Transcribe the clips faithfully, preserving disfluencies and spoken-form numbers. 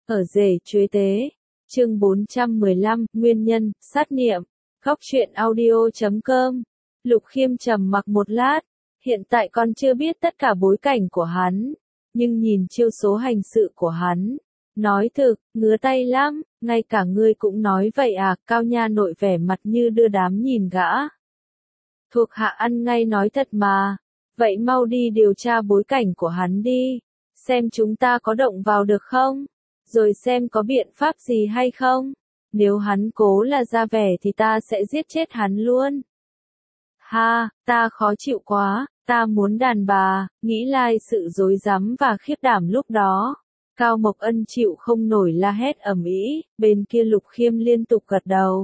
Ở rể chuế tế. Chương bốn trăm mười lăm, Nguyên nhân, sát niệm. Góc truyện audio chấm com. Lục Khiêm trầm mặc một lát. Hiện tại con chưa biết tất cả bối cảnh của hắn. Nhưng nhìn chiêu số hành sự của hắn. Nói thực, ngứa tay lắm, ngay cả ngươi cũng nói vậy à, Cao Nha Nội vẻ mặt như đưa đám nhìn gã. Thuộc hạ ăn ngay nói thật mà. Vậy mau đi điều tra bối cảnh của hắn đi. Xem chúng ta có động vào được không? Rồi xem có biện pháp gì hay không? Nếu hắn cố là ra vẻ thì ta sẽ giết chết hắn luôn. Ha, ta khó chịu quá, ta muốn đàn bà, nghĩ lại sự dối rắm và khiếp đảm lúc đó. Cao Mộc Ân chịu không nổi la hét ầm ĩ, bên kia Lục Khiêm liên tục gật đầu.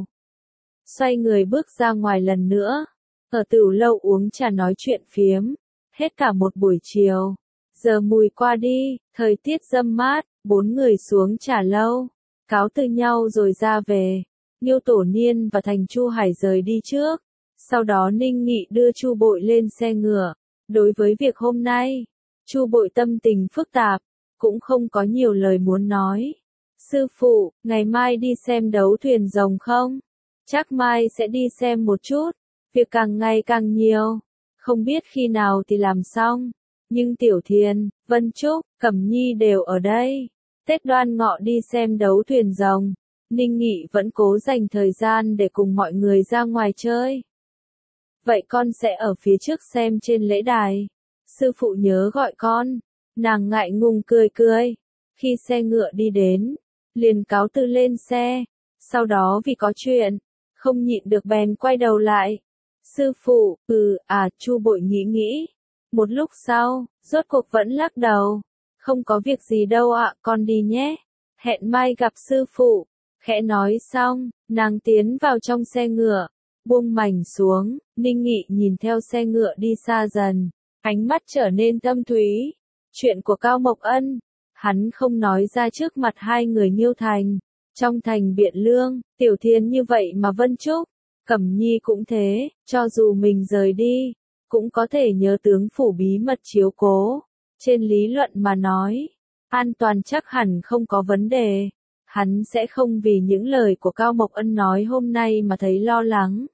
Xoay người bước ra ngoài lần nữa, ở tửu lâu uống trà nói chuyện phiếm, hết cả một buổi chiều. Giờ mùi qua đi, thời tiết râm mát, bốn người xuống trà lâu, cáo từ nhau rồi ra về. Nhiêu Tổ Niên và Thành Chu Hải rời đi trước, sau đó Ninh Nghị đưa Chu Bội lên xe ngựa. Đối với việc hôm nay, Chu Bội tâm tình phức tạp, cũng không có nhiều lời muốn nói. Sư phụ, ngày mai đi xem đấu thuyền rồng không? Chắc mai sẽ đi xem một chút, việc càng ngày càng nhiều, không biết khi nào thì làm xong. Nhưng Tiểu Thiền, Vân Trúc, Cẩm Nhi đều ở đây. Tết Đoan Ngọ đi xem đấu thuyền rồng. Ninh Nghị vẫn cố dành thời gian để cùng mọi người ra ngoài chơi. Vậy con sẽ ở phía trước xem trên lễ đài. Sư phụ nhớ gọi con. Nàng ngại ngùng cười cười. Khi xe ngựa đi đến, liền cáo từ lên xe. Sau đó vì có chuyện, không nhịn được bèn quay đầu lại. Sư phụ, ừ, à, Chu Bội nghĩ nghĩ. Một lúc sau, rốt cuộc vẫn lắc đầu. Không có việc gì đâu ạ, con đi nhé. Hẹn mai gặp sư phụ. Khẽ nói xong, nàng tiến vào trong xe ngựa, buông mảnh xuống. Ninh Nghị nhìn theo xe ngựa đi xa dần, ánh mắt trở nên thâm thúy. Chuyện của Cao Mộc Ân, hắn không nói ra trước mặt hai người Nhiêu Thành. Trong thành Biện Lương, Tiểu Thiên như vậy mà Vân Trúc, Cẩm Nhi cũng thế, cho dù mình rời đi, cũng có thể nhớ tướng phủ bí mật chiếu cố. Trên lý luận mà nói, an toàn chắc hẳn không có vấn đề. Hắn sẽ không vì những lời của Cao Mộc Ân nói hôm nay mà thấy lo lắng.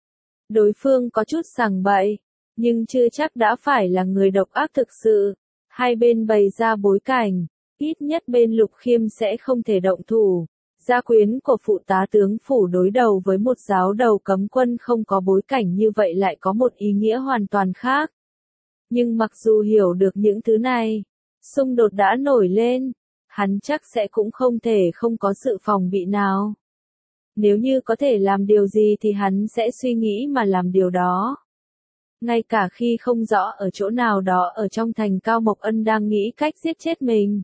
Đối phương có chút sằng bậy, nhưng chưa chắc đã phải là người độc ác thực sự. Hai bên bày ra bối cảnh, ít nhất bên Lục Khiêm sẽ không thể động thủ. Gia quyến của phụ tá tướng phủ đối đầu với một giáo đầu cấm quân không có bối cảnh như vậy lại có một ý nghĩa hoàn toàn khác. Nhưng mặc dù hiểu được những thứ này, xung đột đã nổi lên, hắn chắc sẽ cũng không thể không có sự phòng bị nào. Nếu như có thể làm điều gì thì hắn sẽ suy nghĩ mà làm điều đó. Ngay cả khi không rõ ở chỗ nào đó ở trong thành Cao Mộc Ân đang nghĩ cách giết chết mình.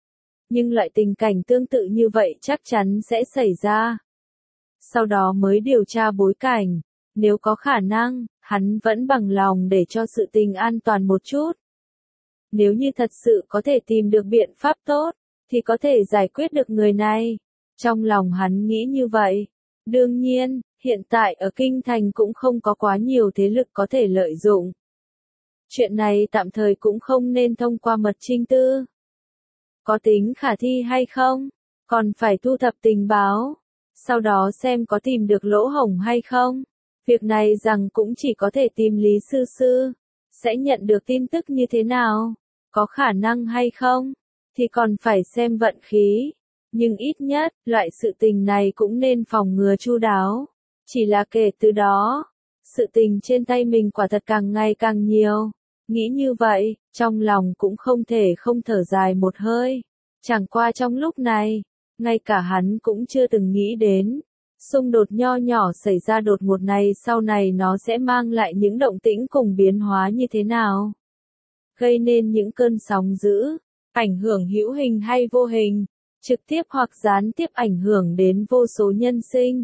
Nhưng loại tình cảnh tương tự như vậy chắc chắn sẽ xảy ra. Sau đó mới điều tra bối cảnh. Nếu có khả năng, hắn vẫn bằng lòng để cho sự tình an toàn một chút. Nếu như thật sự có thể tìm được biện pháp tốt, thì có thể giải quyết được người này. Trong lòng hắn nghĩ như vậy. Đương nhiên, hiện tại ở Kinh Thành cũng không có quá nhiều thế lực có thể lợi dụng. Chuyện này tạm thời cũng không nên thông qua mật trinh tư. Có tính khả thi hay không? Còn phải thu thập tình báo. Sau đó xem có tìm được lỗ hổng hay không. Việc này rằng cũng chỉ có thể tìm Lý Sư Sư. Sẽ nhận được tin tức như thế nào? Có khả năng hay không? Thì còn phải xem vận khí. Nhưng ít nhất, loại sự tình này cũng nên phòng ngừa chu đáo. Chỉ là kể từ đó, sự tình trên tay mình quả thật càng ngày càng nhiều. Nghĩ như vậy, trong lòng cũng không thể không thở dài một hơi. Chẳng qua trong lúc này, ngay cả hắn cũng chưa từng nghĩ đến. Xung đột nho nhỏ xảy ra đột ngột này sau này nó sẽ mang lại những động tĩnh cùng biến hóa như thế nào. Gây nên những cơn sóng dữ, ảnh hưởng hữu hình hay vô hình, trực tiếp hoặc gián tiếp ảnh hưởng đến vô số nhân sinh.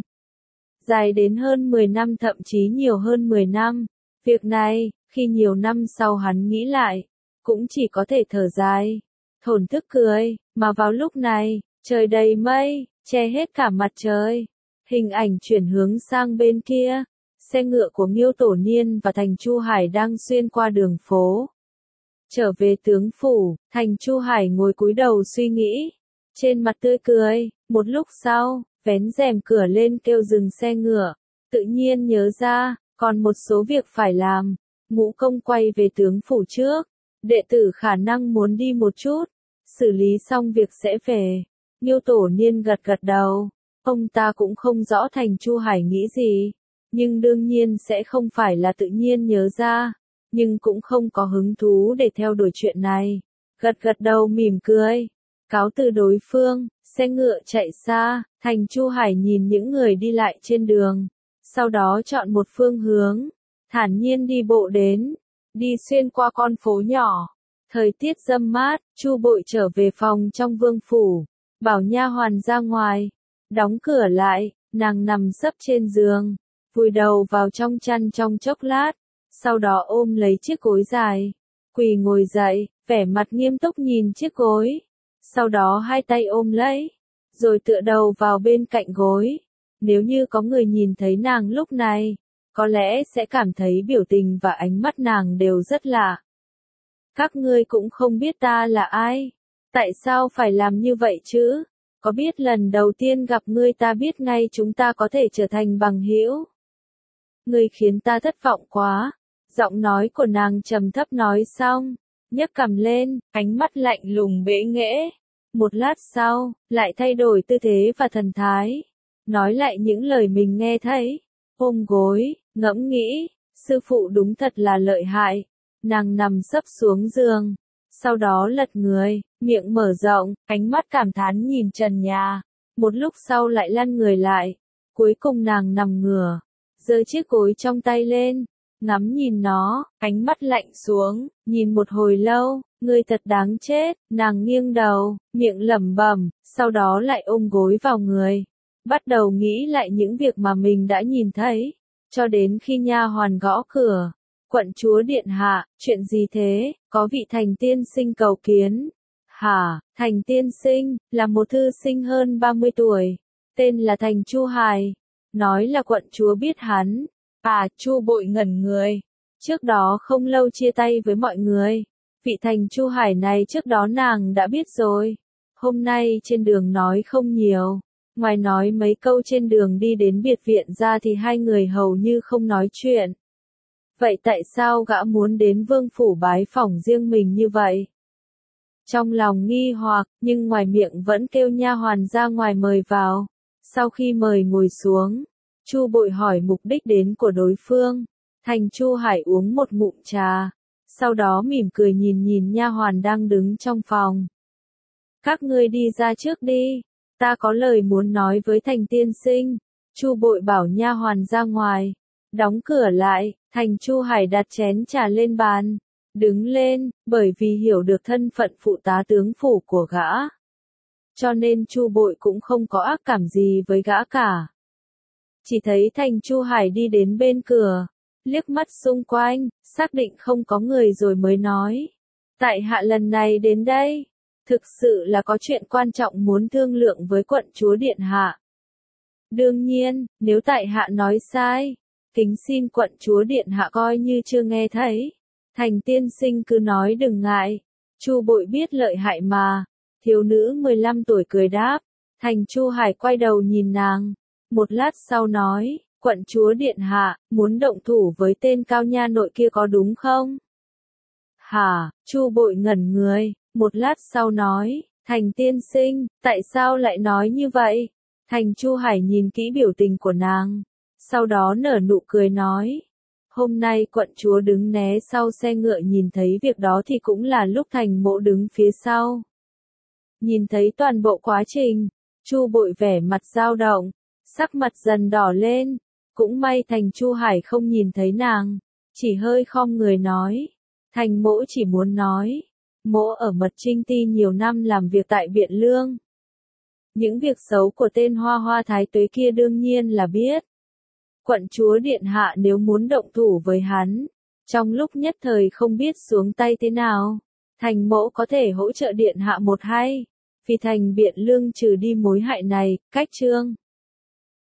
Dài đến hơn mười năm thậm chí nhiều hơn mười năm. Việc này, khi nhiều năm sau hắn nghĩ lại, cũng chỉ có thể thở dài, thổn thức cười, mà vào lúc này, trời đầy mây, che hết cả mặt trời. Hình ảnh chuyển hướng sang bên kia, xe ngựa của Nhiêu Tổ Niên và Thành Chu Hải đang xuyên qua đường phố. Trở về tướng phủ, Thành Chu Hải ngồi cúi đầu suy nghĩ. trên mặt tươi cười, một lúc sau, vén rèm cửa lên kêu dừng xe ngựa, tự nhiên nhớ ra, còn một số việc phải làm, Ngũ Công quay về tướng phủ trước, đệ tử khả năng muốn đi một chút, xử lý xong việc sẽ về. Miêu Tổ Niên gật gật đầu, ông ta cũng không rõ Thành Chu Hải nghĩ gì, nhưng đương nhiên sẽ không phải là tự nhiên nhớ ra, nhưng cũng không có hứng thú để theo đuổi chuyện này. Gật gật đầu mỉm cười, cáo từ đối phương, xe ngựa chạy xa, Thành Chu Hải nhìn những người đi lại trên đường, sau đó chọn một phương hướng, thản nhiên đi bộ đến, đi xuyên qua con phố nhỏ. Thời tiết râm mát, Chu Bội trở về phòng trong vương phủ, bảo nha hoàn ra ngoài, đóng cửa lại, nàng nằm sấp trên giường, vùi đầu vào trong chăn trong chốc lát, sau đó ôm lấy chiếc gối dài, quỳ ngồi dậy, vẻ mặt nghiêm túc nhìn chiếc gối, sau đó hai tay ôm lấy, rồi tựa đầu vào bên cạnh gối. Nếu như có người nhìn thấy nàng lúc này, có lẽ sẽ cảm thấy biểu tình và ánh mắt nàng đều rất lạ. Các ngươi cũng không biết ta là ai, tại sao phải làm như vậy chứ? Có biết lần đầu tiên gặp ngươi ta biết ngay chúng ta có thể trở thành bằng hữu. Ngươi khiến ta thất vọng quá. Giọng nói của nàng trầm thấp nói xong, nhấc cằm lên, ánh mắt lạnh lùng bẽ nghễ. Một lát sau, lại thay đổi tư thế và thần thái, nói lại những lời mình nghe thấy. Ôm gối, ngẫm nghĩ, sư phụ đúng thật là lợi hại. Nàng nằm sấp xuống giường, sau đó lật người, miệng mở rộng, ánh mắt cảm thán nhìn trần nhà. Một lúc sau lại lăn người lại, cuối cùng nàng nằm ngửa, giơ chiếc gối trong tay lên, ngắm nhìn nó, ánh mắt lạnh xuống, nhìn một hồi lâu, ngươi thật đáng chết. Nàng nghiêng đầu, miệng lẩm bẩm, sau đó lại ôm gối vào người, bắt đầu nghĩ lại những việc mà mình đã nhìn thấy, cho đến khi nha hoàn gõ cửa. Quận chúa điện hạ, chuyện gì thế? Có vị Thành tiên sinh cầu kiến. Hả? Thành tiên sinh là một thư sinh hơn ba mươi tuổi, tên là Thành Chu Hải, nói là quận chúa biết hắn. À, Chu Bội ngẩn người. Trước đó không lâu chia tay với mọi người, vị Thành Chu Hải này trước đó nàng đã biết rồi. Hôm nay trên đường nói không nhiều, ngoài nói mấy câu trên đường đi đến biệt viện ra thì hai người hầu như không nói chuyện. Vậy tại sao gã muốn đến vương phủ bái phỏng riêng mình như vậy? Trong lòng nghi hoặc, nhưng ngoài miệng vẫn kêu nha hoàn ra ngoài mời vào. Sau khi mời ngồi xuống, Chu Bội hỏi mục đích đến của đối phương. Thành Chu Hải uống một ngụm trà, sau đó mỉm cười nhìn nhìn nha hoàn đang đứng trong phòng. Các ngươi đi ra trước đi, ta có lời muốn nói với Thành tiên sinh. Chu Bội bảo nha hoàn ra ngoài, đóng cửa lại. Thành Chu Hải đặt chén trà lên bàn, đứng lên, bởi vì hiểu được thân phận phụ tá tướng phủ của gã, cho nên Chu Bội cũng không có ác cảm gì với gã cả. Chỉ thấy Thành Chu Hải đi đến bên cửa, liếc mắt xung quanh, xác định không có người rồi mới nói. Tại hạ lần này đến đây, thực sự là có chuyện quan trọng muốn thương lượng với quận chúa điện hạ. Đương nhiên, nếu tại hạ nói sai, kính xin quận chúa điện hạ coi như chưa nghe thấy. Thành tiên sinh cứ nói đừng ngại. Chu Bội biết lợi hại mà. Thiếu nữ mười lăm tuổi cười đáp. Thành Chu Hải quay đầu nhìn nàng. Một lát sau nói, quận chúa điện hạ, muốn động thủ với tên cao nha nội kia có đúng không? Hả? Chu Bội ngẩn người, một lát sau nói, Thành tiên sinh, tại sao lại nói như vậy? Thành Chu Hải nhìn kỹ biểu tình của nàng, sau đó nở nụ cười nói, hôm nay quận chúa đứng né sau xe ngựa nhìn thấy việc đó thì cũng là lúc Thành mỗ đứng phía sau. Nhìn thấy toàn bộ quá trình, Chu Bội vẻ mặt dao động, sắc mặt dần đỏ lên, cũng may Thành Chu Hải không nhìn thấy nàng, chỉ hơi khom người nói, Thành mỗ chỉ muốn nói, mỗ ở Mật Trinh Ti nhiều năm làm việc tại Biện Lương. Những việc xấu của tên Hoa Hoa Thái Tuế kia đương nhiên là biết. Quận chúa điện hạ nếu muốn động thủ với hắn, trong lúc nhất thời không biết xuống tay thế nào, Thành mỗ có thể hỗ trợ điện hạ một hay, vì Thành Biện Lương trừ đi mối hại này, cách chương.